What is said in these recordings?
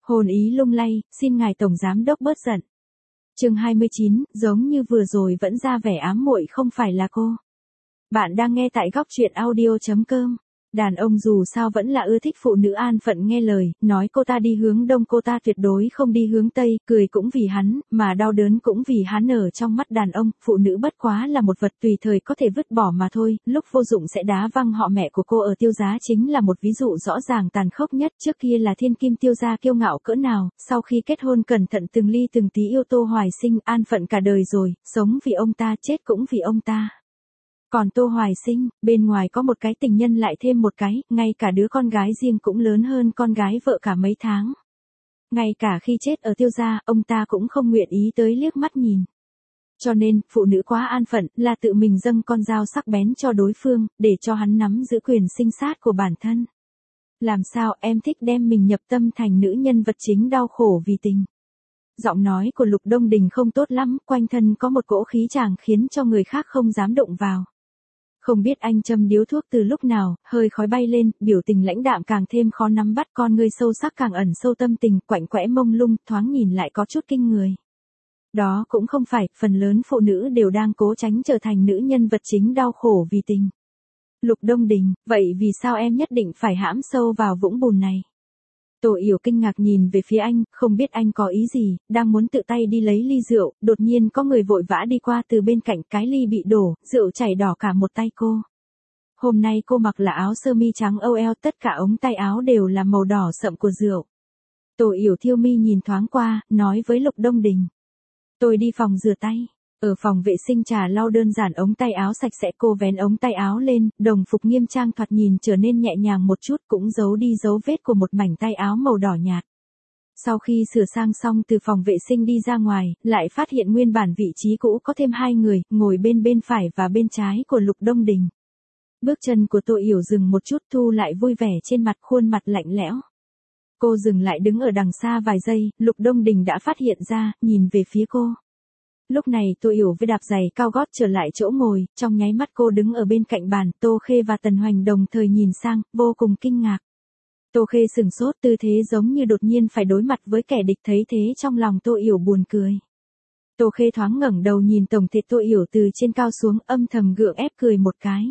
Hồn ý lung lay, xin ngài tổng giám đốc bớt giận. Chương 29, giống như vừa rồi vẫn ra vẻ ám muội không phải là cô. Bạn đang nghe tại góc truyện audio.com. Đàn ông dù sao vẫn là ưa thích phụ nữ an phận nghe lời, nói cô ta đi hướng đông cô ta tuyệt đối không đi hướng tây, cười cũng vì hắn, mà đau đớn cũng vì hắn. Ở trong mắt đàn ông, phụ nữ bất quá là một vật tùy thời có thể vứt bỏ mà thôi, lúc vô dụng sẽ đá văng họ. Mẹ của cô ở Tiêu Giá chính là một ví dụ rõ ràng tàn khốc nhất. Trước kia là thiên kim Tiêu Gia kiêu ngạo cỡ nào, sau khi kết hôn cẩn thận từng ly từng tí yêu Tô Hoài Sinh, an phận cả đời rồi, sống vì ông ta chết cũng vì ông ta. Còn Tô Hoài Sinh, bên ngoài có một cái tình nhân lại thêm một cái, ngay cả đứa con gái riêng cũng lớn hơn con gái vợ cả mấy tháng. Ngay cả khi chết ở Tiêu Gia, ông ta cũng không nguyện ý tới liếc mắt nhìn. Cho nên, phụ nữ quá an phận, là tự mình dâng con dao sắc bén cho đối phương, để cho hắn nắm giữ quyền sinh sát của bản thân. Làm sao em thích đem mình nhập tâm thành nữ nhân vật chính đau khổ vì tình. Giọng nói của Lục Đông Đình không tốt lắm, quanh thân có một cỗ khí chàng khiến cho người khác không dám động vào. Không biết anh châm điếu thuốc từ lúc nào, hơi khói bay lên, biểu tình lãnh đạm càng thêm khó nắm bắt, con ngươi sâu sắc càng ẩn sâu tâm tình, quạnh quẽ mông lung, thoáng nhìn lại có chút kinh người. Đó cũng không phải, phần lớn phụ nữ đều đang cố tránh trở thành nữ nhân vật chính đau khổ vì tình. Lục Đông Đình, vậy vì sao em nhất định phải hãm sâu vào vũng bùn này? Tô Yểu kinh ngạc nhìn về phía anh, không biết anh có ý gì, đang muốn tự tay đi lấy ly rượu, đột nhiên có người vội vã đi qua từ bên cạnh, cái ly bị đổ, rượu chảy đỏ cả một tay cô. Hôm nay cô mặc là áo sơ mi trắng âu eo, tất cả ống tay áo đều là màu đỏ sậm của rượu. Tô Yểu thiêu mi nhìn thoáng qua, nói với Lục Đông Đình. Tôi đi phòng rửa tay. Ở phòng vệ sinh trà lau đơn giản ống tay áo sạch sẽ, cô vén ống tay áo lên, đồng phục nghiêm trang thoạt nhìn trở nên nhẹ nhàng một chút, cũng giấu đi dấu vết của một mảnh tay áo màu đỏ nhạt. Sau khi sửa sang xong từ phòng vệ sinh đi ra ngoài, lại phát hiện nguyên bản vị trí cũ có thêm hai người, ngồi bên phải và bên trái của Lục Đông Đình. Bước chân của Tô Yểu dừng một chút, thu lại vui vẻ trên mặt, khuôn mặt lạnh lẽo. Cô dừng lại đứng ở đằng xa vài giây, Lục Đông Đình đã phát hiện ra, nhìn về phía cô. Lúc này Tô Yểu với đạp giày cao gót trở lại chỗ ngồi, trong nháy mắt cô đứng ở bên cạnh bàn, Tô Khê và Tần Hoành đồng thời nhìn sang, vô cùng kinh ngạc. Tô Khê sừng sốt, tư thế giống như đột nhiên phải đối mặt với kẻ địch, thấy thế trong lòng Tô Yểu buồn cười. Tô Khê thoáng ngẩng đầu nhìn tổng thể Tô Yểu từ trên cao xuống, âm thầm gượng ép cười một cái.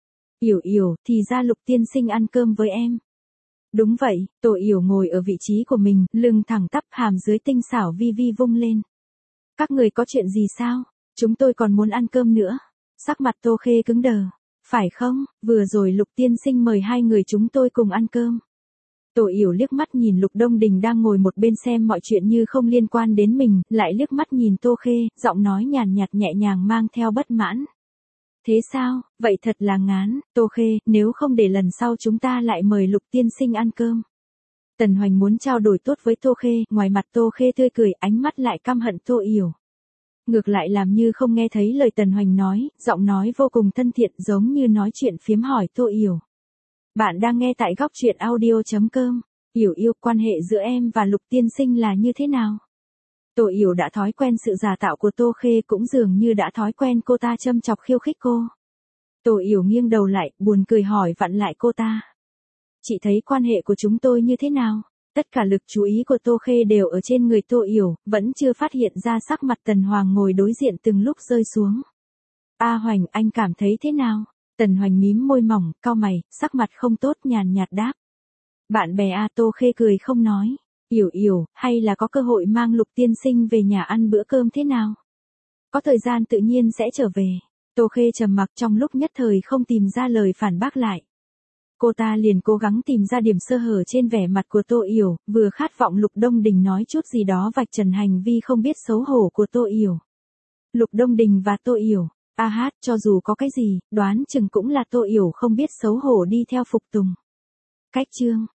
Yểu, thì ra Lục tiên sinh ăn cơm với em. Đúng vậy, Tô Yểu ngồi ở vị trí của mình, lưng thẳng tắp, hàm dưới tinh xảo vi vi vung lên. Các người có chuyện gì sao? Chúng tôi còn muốn ăn cơm nữa. Sắc mặt Tô Khê cứng đờ. Phải không, vừa rồi Lục tiên sinh mời hai người chúng tôi cùng ăn cơm. Tô Yểu liếc mắt nhìn Lục Đông Đình đang ngồi một bên xem mọi chuyện như không liên quan đến mình, lại liếc mắt nhìn Tô Khê, giọng nói nhàn nhạt nhẹ nhàng mang theo bất mãn. Thế sao, vậy thật là ngán, Tô Khê, nếu không để lần sau chúng ta lại mời Lục tiên sinh ăn cơm. Tần Hoành muốn trao đổi tốt với Tô Khê, ngoài mặt Tô Khê tươi cười, ánh mắt lại căm hận Tô Yểu. Ngược lại làm như không nghe thấy lời Tần Hoành nói, giọng nói vô cùng thân thiện, giống như nói chuyện phiếm hỏi Tô Yểu. Bạn đang nghe tại góc truyện audio.com. Yểu yêu, quan hệ giữa em và Lục tiên sinh là như thế nào? Tô Yểu đã thói quen sự giả tạo của Tô Khê, cũng dường như đã thói quen cô ta châm chọc khiêu khích cô. Tô Yểu nghiêng đầu lại, buồn cười hỏi vặn lại cô ta. Chị thấy quan hệ của chúng tôi như thế nào? Tất cả lực chú ý của Tô Khê đều ở trên người Tô Yểu, vẫn chưa phát hiện ra sắc mặt Tần Hoàng ngồi đối diện từng lúc rơi xuống. A Hoành, anh cảm thấy thế nào? Tần Hoành mím môi mỏng, cau mày, sắc mặt không tốt, nhàn nhạt đáp. Bạn bè a. Tô Khê cười không nói. Yểu, hay là có cơ hội mang Lục tiên sinh về nhà ăn bữa cơm thế nào? Có thời gian tự nhiên sẽ trở về. Tô Khê trầm mặc, trong lúc nhất thời không tìm ra lời phản bác lại. Cô ta liền cố gắng tìm ra điểm sơ hở trên vẻ mặt của Tô Yểu, vừa khát vọng Lục Đông Đình nói chút gì đó vạch trần hành vi không biết xấu hổ của Tô Yểu. Lục Đông Đình và Tô Yểu, cho dù có cái gì, đoán chừng cũng là Tô Yểu không biết xấu hổ đi theo phục tùng. Cách chương